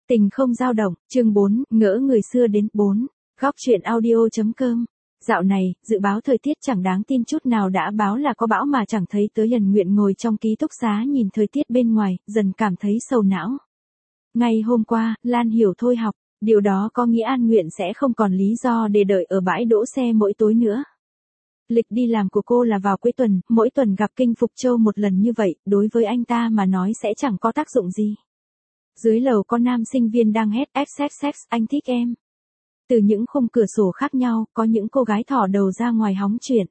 Tình không dao động, chương 4, ngỡ người xưa đến 4. Góc truyện audio.com. Dạo này, dự báo thời tiết chẳng đáng tin chút nào, đã báo là có bão mà chẳng thấy tới. Ân Nguyện ngồi trong ký túc xá nhìn thời tiết bên ngoài, dần cảm thấy sầu não. Ngày hôm qua, Lan Hiểu thôi học, điều đó có nghĩa An Nguyện sẽ không còn lý do để đợi ở bãi đỗ xe mỗi tối nữa. Lịch đi làm của cô là vào cuối tuần, mỗi tuần gặp Kinh Phục Châu một lần như vậy, đối với anh ta mà nói sẽ chẳng có tác dụng gì. Dưới lầu có nam sinh viên đang hét XXX, anh thích em. Từ những khung cửa sổ khác nhau, có những cô gái thò đầu ra ngoài hóng chuyện.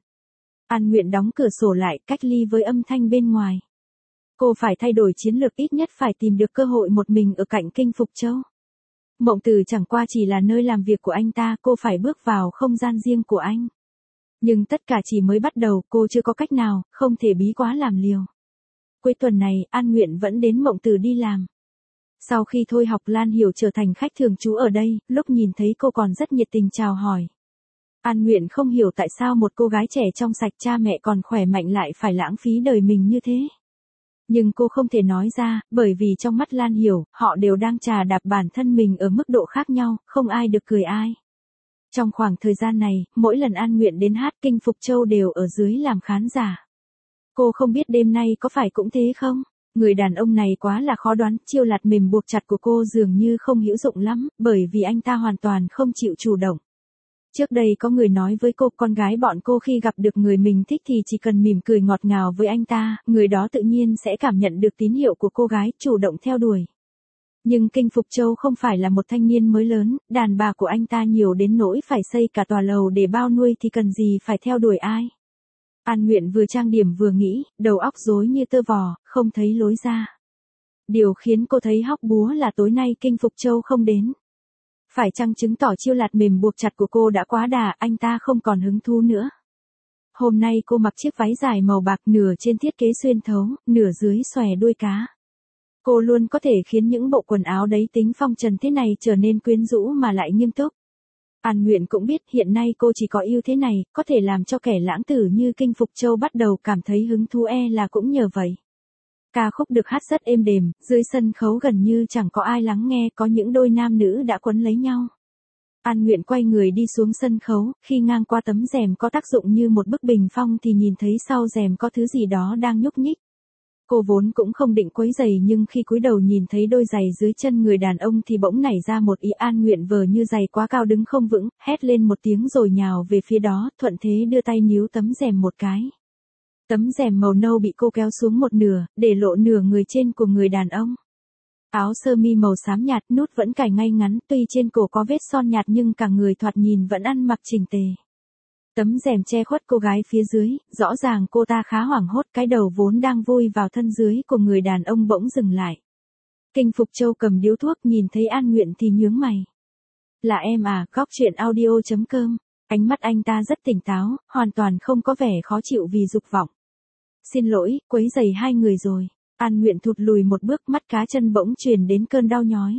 An Nguyện đóng cửa sổ lại, cách ly với âm thanh bên ngoài. Cô phải thay đổi chiến lược, ít nhất phải tìm được cơ hội một mình ở cạnh Kinh Phục Châu. Mộng Từ chẳng qua chỉ là nơi làm việc của anh ta, cô phải bước vào không gian riêng của anh. Nhưng tất cả chỉ mới bắt đầu, cô chưa có cách nào, không thể bí quá làm liều. Cuối tuần này, An Nguyện vẫn đến Mộng Từ đi làm. Sau khi thôi học, Lan Hiểu trở thành khách thường trú ở đây, lúc nhìn thấy cô còn rất nhiệt tình chào hỏi. An Nguyện không hiểu tại sao một cô gái trẻ trong sạch, cha mẹ còn khỏe mạnh lại phải lãng phí đời mình như thế. Nhưng cô không thể nói ra, bởi vì trong mắt Lan Hiểu, họ đều đang chà đạp bản thân mình ở mức độ khác nhau, không ai được cười ai. Trong khoảng thời gian này, mỗi lần An Nguyện đến hát, Kinh Phục Châu đều ở dưới làm khán giả. Cô không biết đêm nay có phải cũng thế không? Người đàn ông này quá là khó đoán, chiêu lạt mềm buộc chặt của cô dường như không hữu dụng lắm, bởi vì anh ta hoàn toàn không chịu chủ động. Trước đây có người nói với cô, con gái bọn cô khi gặp được người mình thích thì chỉ cần mỉm cười ngọt ngào với anh ta, người đó tự nhiên sẽ cảm nhận được tín hiệu của cô gái, chủ động theo đuổi. Nhưng Kinh Phục Châu không phải là một thanh niên mới lớn, đàn bà của anh ta nhiều đến nỗi phải xây cả tòa lầu để bao nuôi thì cần gì phải theo đuổi ai. An Nguyện vừa trang điểm vừa nghĩ, đầu óc rối như tơ vò, không thấy lối ra. Điều khiến cô thấy hóc búa là tối nay Kinh Phục Châu không đến. Phải chăng chứng tỏ chiêu lạt mềm buộc chặt của cô đã quá đà, anh ta không còn hứng thú nữa. Hôm nay cô mặc chiếc váy dài màu bạc, nửa trên thiết kế xuyên thấu, nửa dưới xòe đuôi cá. Cô luôn có thể khiến những bộ quần áo đấy tính phong trần thế này trở nên quyến rũ mà lại nghiêm túc. An Nguyện cũng biết hiện nay cô chỉ có ưu thế này, có thể làm cho kẻ lãng tử như Kinh Phục Châu bắt đầu cảm thấy hứng thú, là cũng nhờ vậy. Ca khúc được hát rất êm đềm, dưới sân khấu gần như chẳng có ai lắng nghe, có những đôi nam nữ đã quấn lấy nhau. An Nguyện quay người đi xuống sân khấu, khi ngang qua tấm rèm có tác dụng như một bức bình phong thì nhìn thấy sau rèm có thứ gì đó đang nhúc nhích. Cô vốn cũng không định quấy giày, nhưng khi cúi đầu nhìn thấy đôi giày dưới chân người đàn ông thì bỗng nảy ra một ý. An Nguyện vờ như giày quá cao đứng không vững, hét lên một tiếng rồi nhào về phía đó, thuận thế đưa tay níu tấm rèm một cái. Tấm rèm màu nâu bị cô kéo xuống một nửa, để lộ nửa người trên của người đàn ông. Áo sơ mi màu xám nhạt, nút vẫn cài ngay ngắn, tuy trên cổ có vết son nhạt nhưng cả người thoạt nhìn vẫn ăn mặc chỉnh tề. Tấm rèm che khuất cô gái phía dưới, rõ ràng cô ta khá hoảng hốt, cái đầu vốn đang vùi vào thân dưới của người đàn ông bỗng dừng lại. Kinh Phục Châu cầm điếu thuốc, nhìn thấy An Nguyện thì nhướng mày. Là em à? Góc truyện audio.com. Ánh mắt anh ta rất tỉnh táo, hoàn toàn không có vẻ khó chịu vì dục vọng. Xin lỗi, quấy rầy hai người rồi. An Nguyện thụt lùi một bước, mắt cá chân bỗng truyền đến cơn đau nhói.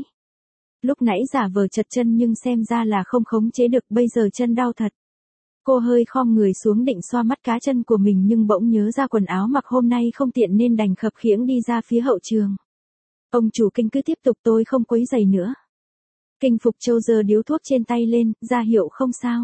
Lúc nãy giả vờ chật chân nhưng xem ra là không khống chế được, bây giờ chân đau thật. Cô hơi khom người xuống định xoa mắt cá chân của mình nhưng bỗng nhớ ra quần áo mặc hôm nay không tiện nên đành khập khiễng đi ra phía hậu trường. Ông chủ Kinh cứ tiếp tục, tôi không quấy rầy nữa. Kinh Phục Châu giơ điếu thuốc trên tay lên, ra hiệu không sao.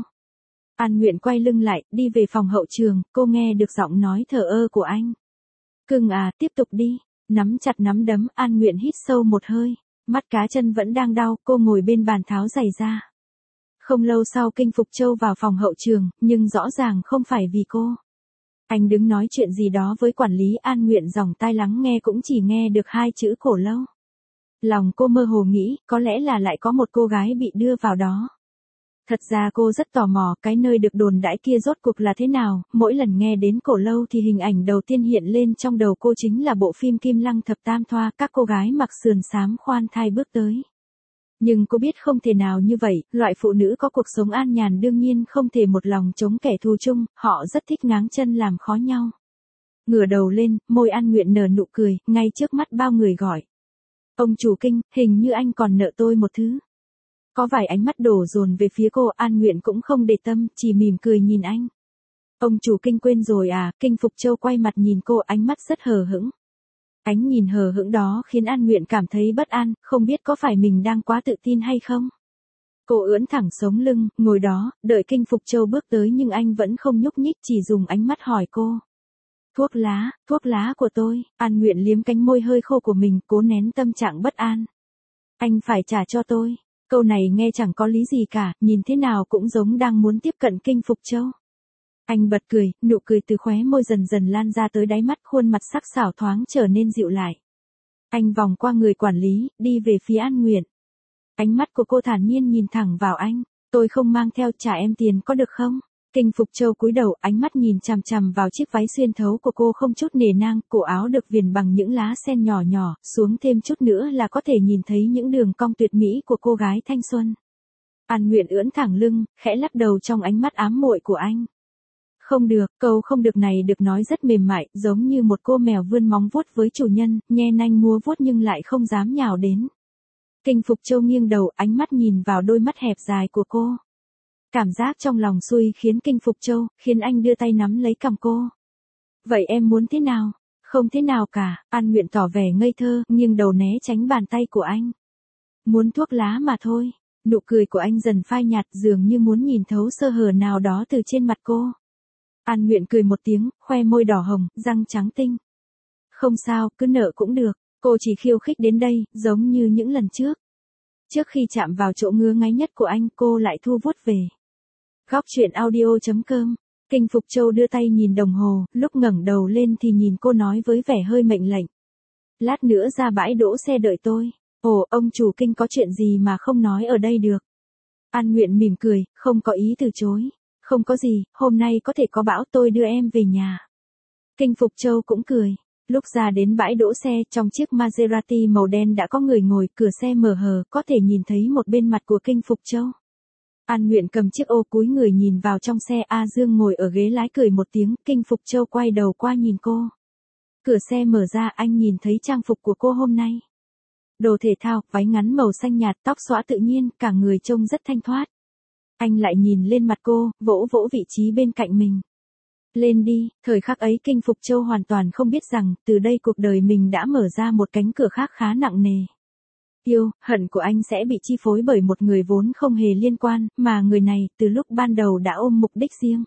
An Nguyện quay lưng lại, đi về phòng hậu trường, cô nghe được giọng nói thờ ơ của anh. Cưng à, tiếp tục đi. Nắm chặt nắm đấm, An Nguyện hít sâu một hơi. Mắt cá chân vẫn đang đau, cô ngồi bên bàn tháo giày ra. Không lâu sau Kinh Phục Châu vào phòng hậu trường, nhưng rõ ràng không phải vì cô. Anh đứng nói chuyện gì đó với quản lý. An Nguyện dòng tai lắng nghe cũng chỉ nghe được hai chữ Cổ Lâu. Lòng cô mơ hồ nghĩ, có lẽ là lại có một cô gái bị đưa vào đó. Thật ra cô rất tò mò cái nơi được đồn đãi kia rốt cuộc là thế nào, mỗi lần nghe đến Cổ Lâu thì hình ảnh đầu tiên hiện lên trong đầu cô chính là bộ phim Kim Lăng Thập Tam Thoa, các cô gái mặc sườn xám khoan thai bước tới. Nhưng cô biết không thể nào như vậy, loại phụ nữ có cuộc sống an nhàn đương nhiên không thể một lòng chống kẻ thù chung, họ rất thích ngáng chân làm khó nhau. Ngửa đầu lên, môi An Nguyện nở nụ cười, ngay trước mắt bao người gọi. Ông chủ Kinh, hình như anh còn nợ tôi một thứ. Có vài ánh mắt đổ dồn về phía cô, An Nguyện cũng không để tâm, chỉ mỉm cười nhìn anh. Ông chủ Kinh quên rồi à? Kinh Phục Châu quay mặt nhìn cô, ánh mắt rất hờ hững. Ánh nhìn hờ hững đó khiến An Nguyện cảm thấy bất an, không biết có phải mình đang quá tự tin hay không. Cô ưỡn thẳng sống lưng, ngồi đó, đợi Kinh Phục Châu bước tới nhưng anh vẫn không nhúc nhích, chỉ dùng ánh mắt hỏi cô. Thuốc lá của tôi. An Nguyện liếm cánh môi hơi khô của mình, cố nén tâm trạng bất an. Anh phải trả cho tôi. Câu này nghe chẳng có lý gì cả, nhìn thế nào cũng giống đang muốn tiếp cận Kinh Phục Châu. Anh bật cười, nụ cười từ khóe môi dần dần lan ra tới đáy mắt, khuôn mặt sắc sảo thoáng trở nên dịu lại. Anh vòng qua người quản lý, đi về phía An Nguyện. Ánh mắt của cô thản nhiên nhìn thẳng vào anh. Tôi không mang theo, trả em tiền có được không? Kinh Phục Châu cúi đầu, ánh mắt nhìn chằm chằm vào chiếc váy xuyên thấu của cô không chút nề nang, cổ áo được viền bằng những lá sen nhỏ nhỏ, xuống thêm chút nữa là có thể nhìn thấy những đường cong tuyệt mỹ của cô gái thanh xuân. An Nguyện ưỡn thẳng lưng, khẽ lắc đầu trong ánh mắt ám muội của anh. Không được, câu không được này được nói rất mềm mại, giống như một cô mèo vươn móng vuốt với chủ nhân, nhe nanh múa vuốt nhưng lại không dám nhào đến. Kinh Phục Châu nghiêng đầu, ánh mắt nhìn vào đôi mắt hẹp dài của cô. Cảm giác trong lòng xui khiến Kinh Phục Châu, khiến anh đưa tay nắm lấy cằm cô. Vậy em muốn thế nào? Không thế nào cả, An Nguyện tỏ vẻ ngây thơ, nghiêng đầu né tránh bàn tay của anh. Muốn thuốc lá mà thôi. Nụ cười của anh dần phai nhạt, dường như muốn nhìn thấu sơ hở nào đó từ trên mặt cô. An Nguyện cười một tiếng, khoe môi đỏ hồng, răng trắng tinh. Không sao, cứ nợ cũng được. Cô chỉ khiêu khích đến đây, giống như những lần trước. Trước khi chạm vào chỗ ngứa ngáy nhất của anh, cô lại thu vuốt về. Góc truyện audio.com. Kinh Phục Châu đưa tay nhìn đồng hồ, lúc ngẩng đầu lên thì nhìn cô nói với vẻ hơi mệnh lệnh. Lát nữa ra bãi đỗ xe đợi tôi. Ồ, ông chủ Kinh có chuyện gì mà không nói ở đây được? An Nguyện mỉm cười, không có ý từ chối. Không có gì, hôm nay có thể có bão, tôi đưa em về nhà. Kinh Phục Châu cũng cười. Lúc ra đến bãi đỗ xe, trong chiếc Maserati màu đen đã có người ngồi, cửa xe mở hờ, có thể nhìn thấy một bên mặt của Kinh Phục Châu. An Nguyện cầm chiếc ô cúi người nhìn vào trong xe, A Dương ngồi ở ghế lái cười một tiếng, Kinh Phục Châu quay đầu qua nhìn cô. Cửa xe mở ra, anh nhìn thấy trang phục của cô hôm nay. Đồ thể thao, váy ngắn màu xanh nhạt, tóc xõa tự nhiên, cả người trông rất thanh thoát. Anh lại nhìn lên mặt cô, vỗ vỗ vị trí bên cạnh mình. Lên đi, thời khắc ấy Kinh Phục Châu hoàn toàn không biết rằng, từ đây cuộc đời mình đã mở ra một cánh cửa khác khá nặng nề. Yêu, hận của anh sẽ bị chi phối bởi một người vốn không hề liên quan, mà người này, từ lúc ban đầu đã ôm mục đích riêng.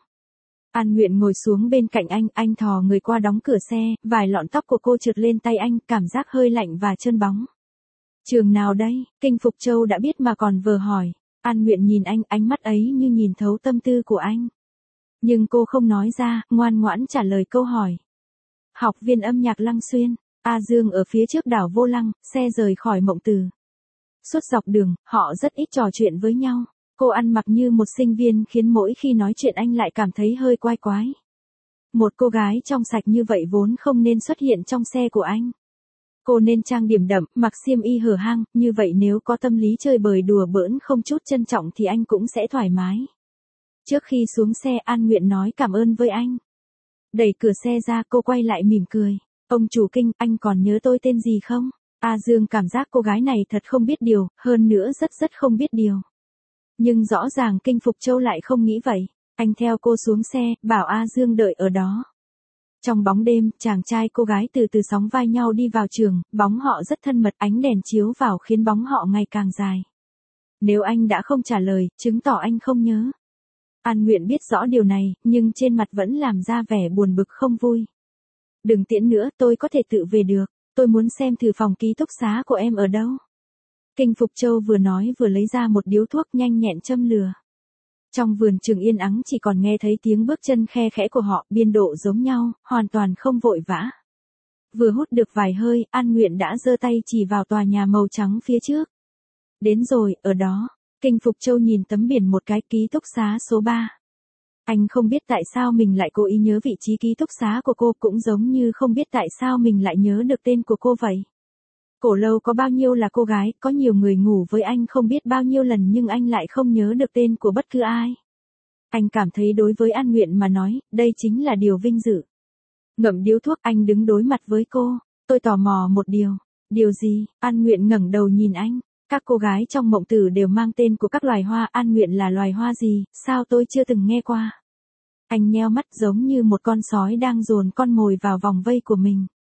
An Nguyện ngồi xuống bên cạnh anh thò người qua đóng cửa xe, vài lọn tóc của cô trượt lên tay anh, cảm giác hơi lạnh và trơn bóng. Trường nào đây? Kinh Phục Châu đã biết mà còn vờ hỏi. An Nguyện nhìn anh, ánh mắt ấy như nhìn thấu tâm tư của anh. Nhưng cô không nói ra, ngoan ngoãn trả lời câu hỏi. Học viên âm nhạc Lăng Xuyên. A Dương ở phía trước đảo vô lăng, xe rời khỏi Mộng Từ. Suốt dọc đường, họ rất ít trò chuyện với nhau. Cô ăn mặc như một sinh viên khiến mỗi khi nói chuyện anh lại cảm thấy hơi quái quái. Một cô gái trong sạch như vậy vốn không nên xuất hiện trong xe của anh. Cô nên trang điểm đậm, mặc xiêm y hở hang, như vậy nếu có tâm lý chơi bời đùa bỡn không chút trân trọng thì anh cũng sẽ thoải mái. Trước khi xuống xe, An Nguyện nói cảm ơn với anh. Đẩy cửa xe ra, cô quay lại mỉm cười. Ông chủ Kinh, anh còn nhớ tôi tên gì không? A Dương cảm giác cô gái này thật không biết điều, hơn nữa rất không biết điều. Nhưng rõ ràng Kinh Phục Châu lại không nghĩ vậy. Anh theo cô xuống xe, bảo A Dương đợi ở đó. Trong bóng đêm, chàng trai cô gái từ từ sóng vai nhau đi vào trường, bóng họ rất thân mật, ánh đèn chiếu vào khiến bóng họ ngày càng dài. Nếu anh đã không trả lời, chứng tỏ anh không nhớ. An Nguyện biết rõ điều này, nhưng trên mặt vẫn làm ra vẻ buồn bực không vui. Đừng tiễn nữa, tôi có thể tự về được. Tôi muốn xem thử phòng ký túc xá của em ở đâu. Kinh Phục Châu vừa nói vừa lấy ra một điếu thuốc nhanh nhẹn châm lửa. Trong vườn trường yên ắng chỉ còn nghe thấy tiếng bước chân khe khẽ của họ, biên độ giống nhau, hoàn toàn không vội vã. Vừa hút được vài hơi, An Nguyện đã giơ tay chỉ vào tòa nhà màu trắng phía trước. Đến rồi, ở đó. Kinh Phục Châu nhìn tấm biển một cái, ký túc xá số 3. Anh không biết tại sao mình lại cố ý nhớ vị trí ký túc xá của cô, cũng giống như không biết tại sao mình lại nhớ được tên của cô vậy. Cổ Lâu có bao nhiêu là cô gái, có nhiều người ngủ với anh không biết bao nhiêu lần nhưng anh lại không nhớ được tên của bất cứ ai. Anh cảm thấy đối với An Nguyện mà nói, đây chính là điều vinh dự. Ngậm điếu thuốc, anh đứng đối mặt với cô. Tôi tò mò một điều. Điều gì? An Nguyện ngẩng đầu nhìn anh. Các cô gái trong Mộng Tử đều mang tên của các loài hoa, An Nguyện là loài hoa gì, sao tôi chưa từng nghe qua. Anh nheo mắt giống như một con sói đang dồn con mồi vào vòng vây của mình.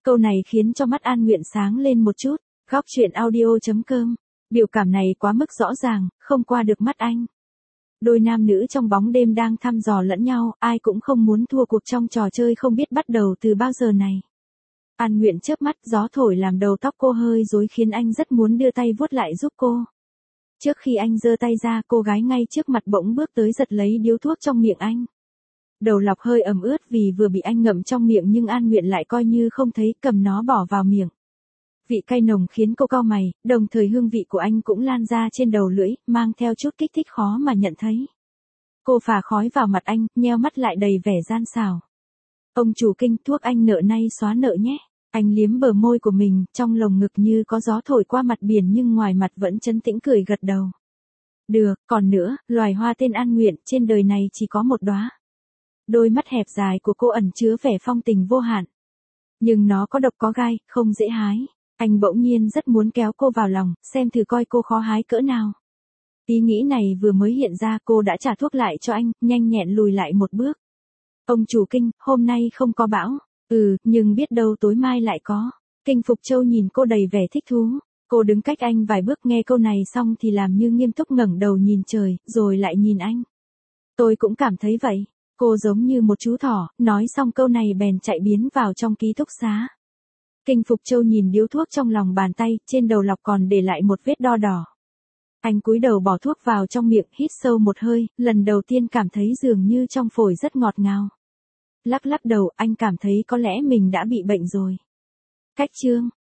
Câu này khiến cho mắt An Nguyện sáng lên một chút. Góc chuyện audio.com. Biểu cảm này quá mức rõ ràng, không qua được mắt anh. Đôi nam nữ trong bóng đêm đang thăm dò lẫn nhau, ai cũng không muốn thua cuộc trong trò chơi không biết bắt đầu từ bao giờ này. An Nguyện chớp mắt, gió thổi làm đầu tóc cô hơi rối khiến anh rất muốn đưa tay vuốt lại giúp cô. Trước khi anh giơ tay ra, cô gái ngay trước mặt bỗng bước tới giật lấy điếu thuốc trong miệng anh. Đầu lọc hơi ẩm ướt vì vừa bị anh ngậm trong miệng nhưng An Nguyện lại coi như không thấy, cầm nó bỏ vào miệng. Vị cay nồng khiến cô cau mày, đồng thời hương vị của anh cũng lan ra trên đầu lưỡi, mang theo chút kích thích khó mà nhận thấy. Cô phả khói vào mặt anh, nheo mắt lại đầy vẻ gian xảo. Ông chủ Kinh, thuốc anh nợ nay xóa nợ nhé. Anh liếm bờ môi của mình, trong lồng ngực như có gió thổi qua mặt biển nhưng ngoài mặt vẫn trấn tĩnh cười gật đầu. Được, còn nữa, loài hoa tên An Nguyện, trên đời này chỉ có một đóa. Đôi mắt hẹp dài của cô ẩn chứa vẻ phong tình vô hạn. Nhưng nó có độc có gai, không dễ hái. Anh bỗng nhiên rất muốn kéo cô vào lòng, xem thử coi cô khó hái cỡ nào. Ý nghĩ này vừa mới hiện ra cô đã trả thuốc lại cho anh, nhanh nhẹn lùi lại một bước. Ông chủ Kinh, hôm nay không có bão. Nhưng biết đâu tối mai lại có. Kinh Phục Châu nhìn cô đầy vẻ thích thú. Cô đứng cách anh vài bước nghe câu này xong thì làm như nghiêm túc ngẩng đầu nhìn trời, rồi lại nhìn anh. Tôi cũng cảm thấy vậy. Cô giống như một chú thỏ, nói xong câu này bèn chạy biến vào trong ký túc xá. Kinh Phục Châu nhìn điếu thuốc trong lòng bàn tay, trên đầu lọc còn để lại một vết đo đỏ. Anh cúi đầu bỏ thuốc vào trong miệng, hít sâu một hơi, lần đầu tiên cảm thấy dường như trong phổi rất ngọt ngào. Lắc lắc đầu, anh cảm thấy có lẽ mình đã bị bệnh rồi. Cách chương